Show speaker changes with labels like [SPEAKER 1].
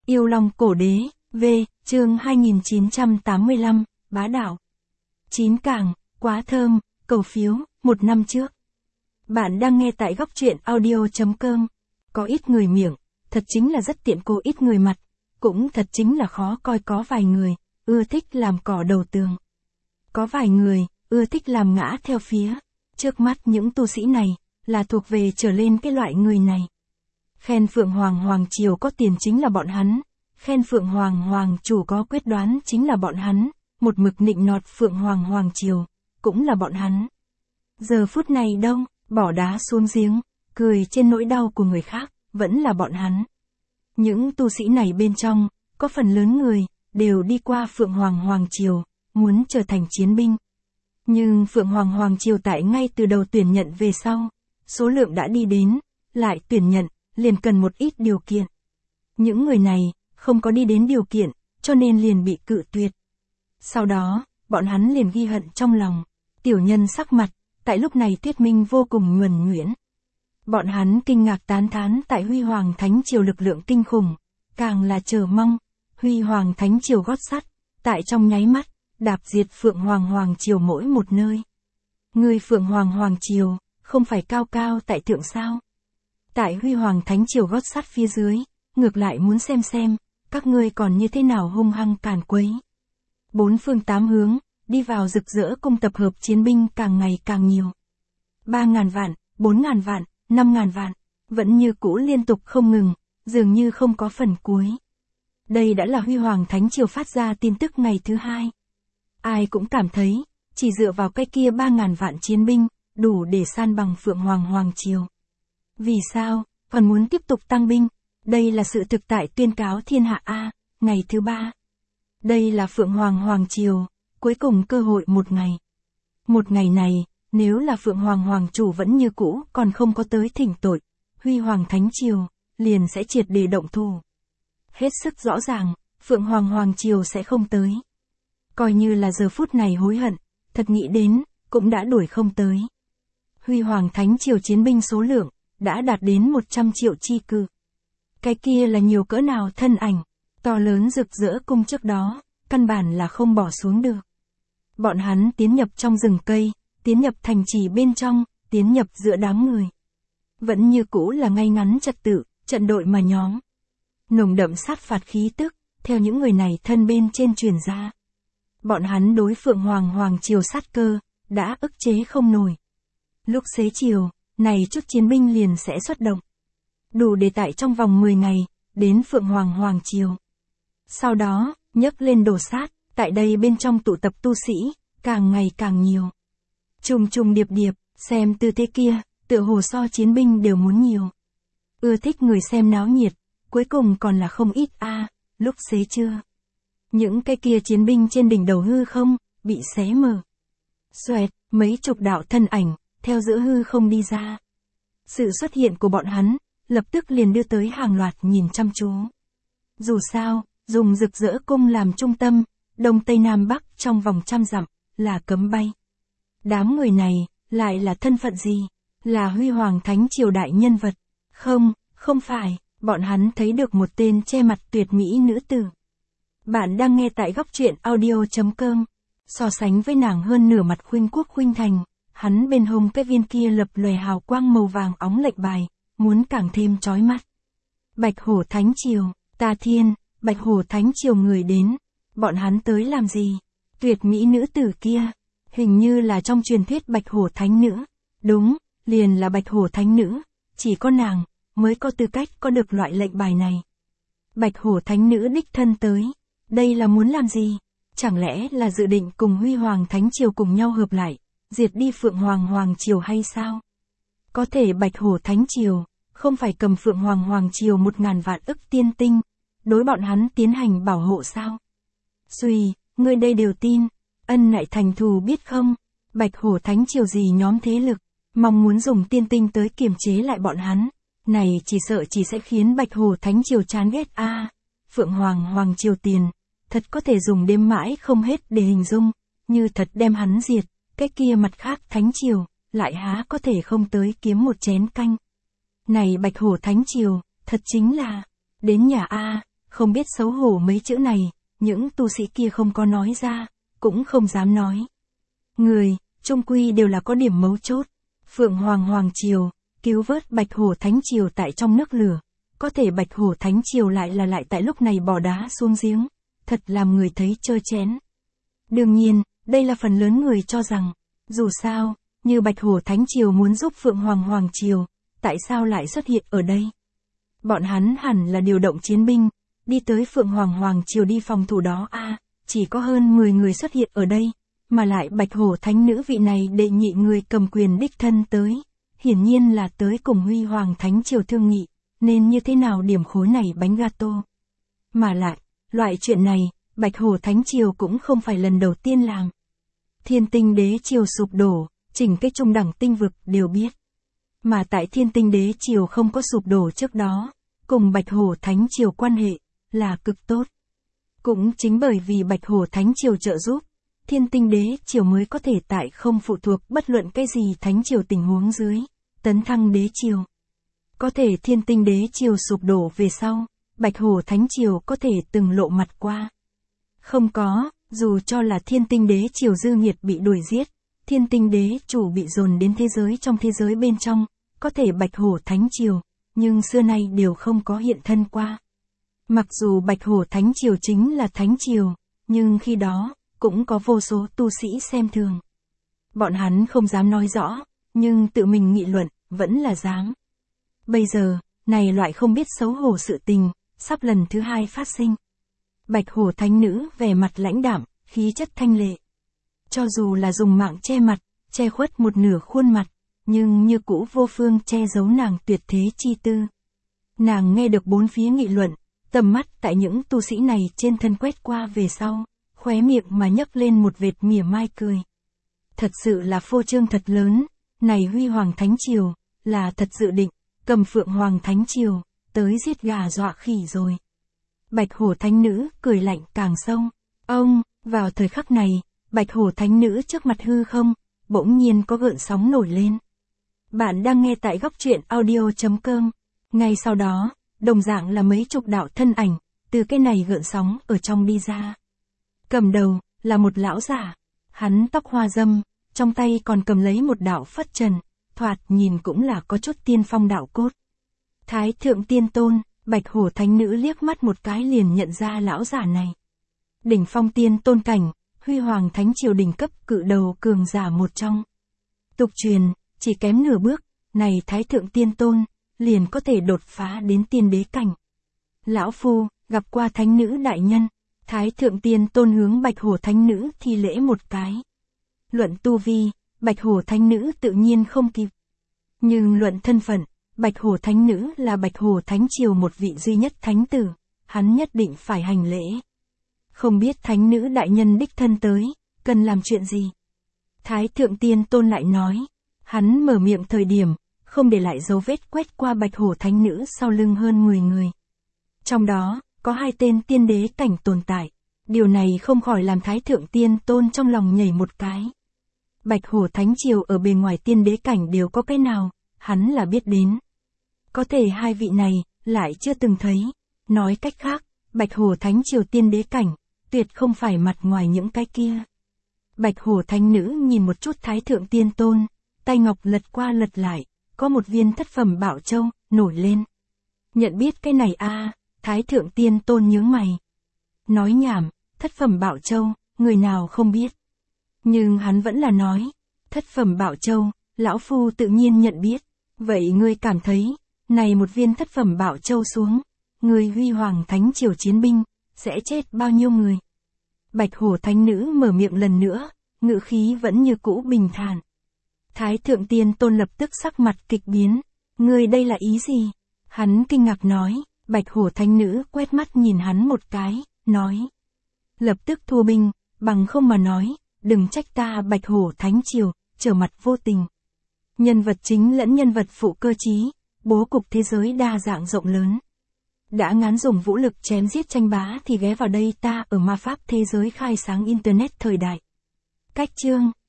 [SPEAKER 1] Yêu Long Cổ Đế, V, chương 2985, Bá Đạo. 9 Cảng, quá thơm, cầu phiếu, 1 năm trước. Bạn đang nghe tại góc truyện audio.com. Có ít người miệng, thật chính là rất tiện, cô ít người mặt, cũng thật chính là khó coi. Có vài người, ưa thích làm cỏ đầu tường. Có vài người, ưa thích làm ngã theo phía. Trước mắt những tu sĩ này, là thuộc về trở lên cái loại người này. Khen Phượng Hoàng Hoàng Triều có tiền chính là bọn hắn. Khen Phượng Hoàng Hoàng Chủ có quyết đoán chính là bọn hắn. Một mực nịnh nọt Phượng Hoàng Hoàng Triều, cũng là bọn hắn. Giờ phút này đâu, bỏ đá xuống giếng, cười trên nỗi đau của người khác, vẫn là bọn hắn. Những tu sĩ này bên trong, có phần lớn người, đều đi qua Phượng Hoàng Hoàng Triều, muốn trở thành chiến binh. Nhưng Phượng Hoàng Hoàng Triều tại ngay từ đầu tuyển nhận về sau, số lượng đã đi đến, lại tuyển nhận, liền cần một ít điều kiện. Những người này, không có đi đến điều kiện, cho nên liền bị cự tuyệt. Sau đó, bọn hắn liền ghi hận trong lòng. Tiểu nhân sắc mặt, tại lúc này thuyết minh vô cùng nhuần nhuyễn. Bọn hắn kinh ngạc tán thán tại Huy Hoàng Thánh Triều lực lượng kinh khủng, càng là chờ mong, Huy Hoàng Thánh Triều gót sắt, tại trong nháy mắt, đạp diệt Phượng Hoàng Hoàng Triều mỗi một nơi. Người Phượng Hoàng Hoàng Triều, không phải cao cao tại thượng sao? Tại Huy Hoàng Thánh Triều gót sắt phía dưới, ngược lại muốn xem, các ngươi còn như thế nào hung hăng càn quấy. Bốn phương tám hướng, đi vào rực rỡ cung tập hợp chiến binh càng ngày càng nhiều. 3.000 vạn, 4.000 vạn, 5.000 vạn, vẫn như cũ liên tục không ngừng, dường như không có phần cuối. Đây đã là Huy Hoàng Thánh Triều phát ra tin tức ngày thứ 2. Ai cũng cảm thấy, chỉ dựa vào cái kia 3.000 vạn chiến binh, đủ để san bằng Phượng Hoàng Hoàng Triều. Vì sao, còn muốn tiếp tục tăng binh? Đây là sự thực tại tuyên cáo thiên hạ A, ngày thứ 3. Đây là Phượng Hoàng Hoàng Triều, cuối cùng cơ hội một ngày. Một ngày này, nếu là Phượng Hoàng Hoàng Chủ vẫn như cũ còn không có tới thỉnh tội, Huy Hoàng Thánh Triều, liền sẽ triệt để động thủ. Hết sức rõ ràng, Phượng Hoàng Hoàng Triều sẽ không tới. Coi như là giờ phút này hối hận, thật nghĩ đến, cũng đã đuổi không tới. Huy Hoàng Thánh Triều chiến binh số lượng, đã đạt đến 100 triệu chi cự. Cái kia là nhiều cỡ nào thân ảnh, to lớn rực rỡ cung trước đó, căn bản là không bỏ xuống được. Bọn hắn tiến nhập trong rừng cây, tiến nhập thành trì bên trong, tiến nhập giữa đám người. Vẫn như cũ là ngay ngắn trật tự, trận đội mà nhóm. Nồng đậm sát phạt khí tức, theo những người này thân bên trên truyền ra. Bọn hắn đối Phượng Hoàng Hoàng Triều sát cơ, đã ức chế không nổi. Lúc xế chiều, này chút chiến binh liền sẽ xuất động. Đủ để tại trong vòng 10 ngày, đến Phượng Hoàng Hoàng Triều. Sau đó, nhấc lên đổ sát, tại đây bên trong tụ tập tu sĩ, càng ngày càng nhiều. Trùng điệp điệp, xem tư thế kia, tựa hồ so chiến binh đều muốn nhiều. Ưa thích người xem náo nhiệt, cuối cùng còn là không ít lúc xế trưa. Những cái kia chiến binh trên đỉnh đầu hư không, bị xé mở. Xoẹt, mấy chục đạo thân ảnh, theo giữa hư không đi ra. Sự xuất hiện của bọn hắn, lập tức liền đưa tới hàng loạt nhìn chăm chú. Dù sao, dùng rực rỡ cung làm trung tâm, đông tây nam bắc trong vòng 100 dặm, là cấm bay. Đám người này, lại là thân phận gì? Là Huy Hoàng Thánh Triều đại nhân vật? Không phải, bọn hắn thấy được một tên che mặt tuyệt mỹ nữ tử. Bạn đang nghe tại góc truyện audio.com. So sánh với nàng hơn nửa mặt khuynh quốc khuynh thành, hắn bên hông cái viên kia lập lòe hào quang màu vàng óng lệnh bài, muốn càng thêm chói mắt. Bạch Hổ Thánh Triều, ta thiên, Bạch Hổ Thánh Triều người đến, bọn hắn tới làm gì? Tuyệt mỹ nữ tử kia, hình như là trong truyền thuyết Bạch Hổ Thánh Nữ. Đúng, liền là Bạch Hổ Thánh Nữ, chỉ có nàng, mới có tư cách có được loại lệnh bài này. Bạch Hổ Thánh Nữ đích thân tới, đây là muốn làm gì? Chẳng lẽ là dự định cùng Huy Hoàng Thánh Triều cùng nhau hợp lại, diệt đi Phượng Hoàng Hoàng Triều hay sao? Có thể Bạch Hổ Thánh Triều, không phải cầm Phượng Hoàng Hoàng Triều 1.000 vạn ức tiên tinh, đối bọn hắn tiến hành bảo hộ sao? Xuy, ngươi đây đều tin, ân lại thành thù biết không? Bạch Hổ Thánh Triều gì nhóm thế lực, mong muốn dùng tiên tinh tới kiềm chế lại bọn hắn, này chỉ sợ chỉ sẽ khiến Bạch Hổ Thánh Triều chán ghét Phượng Hoàng Hoàng Triều tiền, thật có thể dùng đêm mãi không hết để hình dung, như thật đem hắn diệt, cái kia mặt khác Thánh Triều, lại há có thể không tới kiếm một chén canh. Này Bạch Hổ Thánh Triều, thật chính là, đến nhà không biết xấu hổ mấy chữ này, những tu sĩ kia không có nói ra, cũng không dám nói. Người, chung quy đều là có điểm mấu chốt. Phượng Hoàng Hoàng Triều, cứu vớt Bạch Hổ Thánh Triều tại trong nước lửa. Có thể Bạch Hổ Thánh Triều lại tại lúc này bỏ đá xuống giếng. Thật làm người thấy trơ chén. Đương nhiên, đây là phần lớn người cho rằng, dù sao, như Bạch Hổ Thánh Triều muốn giúp Phượng Hoàng Hoàng Triều, tại sao lại xuất hiện ở đây? Bọn hắn hẳn là điều động chiến binh, đi tới Phượng Hoàng Hoàng Triều đi phòng thủ đó chỉ có hơn 10 người xuất hiện ở đây, mà lại Bạch Hổ Thánh Nữ vị này đệ nhị người cầm quyền đích thân tới, hiển nhiên là tới cùng Huy Hoàng Thánh Triều thương nghị, nên như thế nào điểm khối này bánh gato. Mà lại, loại chuyện này, Bạch Hổ Thánh Triều cũng không phải lần đầu tiên làm. Thiên Tinh Đế Triều sụp đổ, chỉnh cái trung đẳng tinh vực đều biết. Mà tại Thiên Tinh Đế Triều không có sụp đổ trước đó, cùng Bạch Hổ Thánh Triều quan hệ là cực tốt. Cũng chính bởi vì Bạch Hổ Thánh Triều trợ giúp, Thiên Tinh Đế Triều mới có thể tại không phụ thuộc bất luận cái gì Thánh Triều tình huống dưới, tấn thăng Đế Triều. Có thể Thiên Tinh Đế Triều sụp đổ về sau, Bạch Hổ Thánh Triều có thể từng lộ mặt qua. Không có, dù cho là Thiên Tinh Đế Triều dư nghiệt bị đuổi giết, Thiên Tinh Đế chủ bị dồn đến thế giới trong thế giới bên trong, có thể Bạch Hổ Thánh Triều, nhưng xưa nay đều không có hiện thân qua. Mặc dù Bạch Hổ Thánh Triều chính là Thánh Triều, nhưng khi đó, cũng có vô số tu sĩ xem thường. Bọn hắn không dám nói rõ, nhưng tự mình nghị luận, vẫn là dám. Bây giờ, này loại không biết xấu hổ sự tình, sắp lần thứ 2 phát sinh. Bạch Hổ Thánh Nữ vẻ mặt lãnh đạm, khí chất thanh lệ. Cho dù là dùng mạng che mặt, che khuất một nửa khuôn mặt, nhưng như cũ vô phương che giấu nàng tuyệt thế chi tư. Nàng nghe được bốn phía nghị luận, tầm mắt tại những tu sĩ này trên thân quét qua về sau, khóe miệng mà nhấc lên một vệt mỉa mai cười. Thật sự là phô trương thật lớn, này Huy Hoàng Thánh Triều, là thật dự định, cầm Phượng Hoàng Thánh Triều, tới giết gà dọa khỉ rồi. Bạch Hổ Thánh Nữ cười lạnh càng sâu. Ông, vào thời khắc này, Bạch Hổ Thánh Nữ trước mặt hư không, bỗng nhiên có gợn sóng nổi lên. Bạn đang nghe tại góc truyện audio.com. Ngay sau đó, đồng dạng là mấy chục đạo thân ảnh, từ cái này gợn sóng ở trong đi ra. Cầm đầu, là một lão giả. Hắn tóc hoa râm, trong tay còn cầm lấy một đạo phất trần, thoạt nhìn cũng là có chút tiên phong đạo cốt. Thái Thượng Tiên Tôn, Bạch Hổ Thánh Nữ liếc mắt một cái liền nhận ra lão giả này. Đỉnh phong tiên tôn cảnh, Huy Hoàng Thánh Triều đỉnh cấp cự đầu cường giả một trong. Tục truyền, chỉ kém nửa bước, này Thái Thượng Tiên Tôn, liền có thể đột phá đến tiên đế cảnh. Lão Phu, gặp qua Thánh Nữ đại nhân, Thái Thượng Tiên Tôn hướng Bạch Hổ Thánh Nữ thi lễ một cái. Luận tu vi, Bạch Hổ Thánh Nữ tự nhiên không kịp. Nhưng luận thân phận, Bạch Hổ Thánh Nữ là Bạch Hổ Thánh Triều một vị duy nhất thánh tử, hắn nhất định phải hành lễ. Không biết Thánh Nữ đại nhân đích thân tới, cần làm chuyện gì? Thái Thượng Tiên Tôn lại nói, hắn mở miệng thời điểm, không để lại dấu vết quét qua Bạch Hổ Thánh Nữ sau lưng hơn 10 người. Trong đó, có 2 tên tiên đế cảnh tồn tại. Điều này không khỏi làm Thái Thượng Tiên Tôn trong lòng nhảy một cái. Bạch Hổ Thánh Triều ở bề ngoài tiên đế cảnh đều có cái nào, hắn là biết đến. Có thể 2 vị này, lại chưa từng thấy. Nói cách khác, Bạch Hổ Thánh Triều tiên đế cảnh, tuyệt không phải mặt ngoài những cái kia. Bạch Hổ Thánh Nữ nhìn một chút Thái Thượng Tiên Tôn, tay ngọc lật qua lật lại, có một viên thất phẩm bảo châu, nổi lên. Nhận biết cái này Thái Thượng Tiên Tôn nhướng mày. Nói nhảm, thất phẩm bảo châu, người nào không biết. Nhưng hắn vẫn là nói, thất phẩm bảo châu, lão phu tự nhiên nhận biết. Vậy ngươi cảm thấy, này một viên thất phẩm bảo châu xuống, người Huy Hoàng Thánh Triều chiến binh, sẽ chết bao nhiêu người? Bạch Hổ Thánh Nữ mở miệng lần nữa, ngữ khí vẫn như cũ bình thản. Thái Thượng Tiên Tôn lập tức sắc mặt kịch biến. Ngươi đây là ý gì? Hắn kinh ngạc nói. Bạch Hổ Thánh Nữ quét mắt nhìn hắn một cái, nói. Lập tức thua binh, bằng không mà nói, đừng trách ta Bạch Hổ Thánh Triều, trở mặt vô tình. Nhân vật chính lẫn nhân vật phụ cơ trí, bố cục thế giới đa dạng rộng lớn. Đã ngán dùng vũ lực chém giết tranh bá thì ghé vào đây ta ở ma pháp thế giới khai sáng Internet thời đại. Cách chương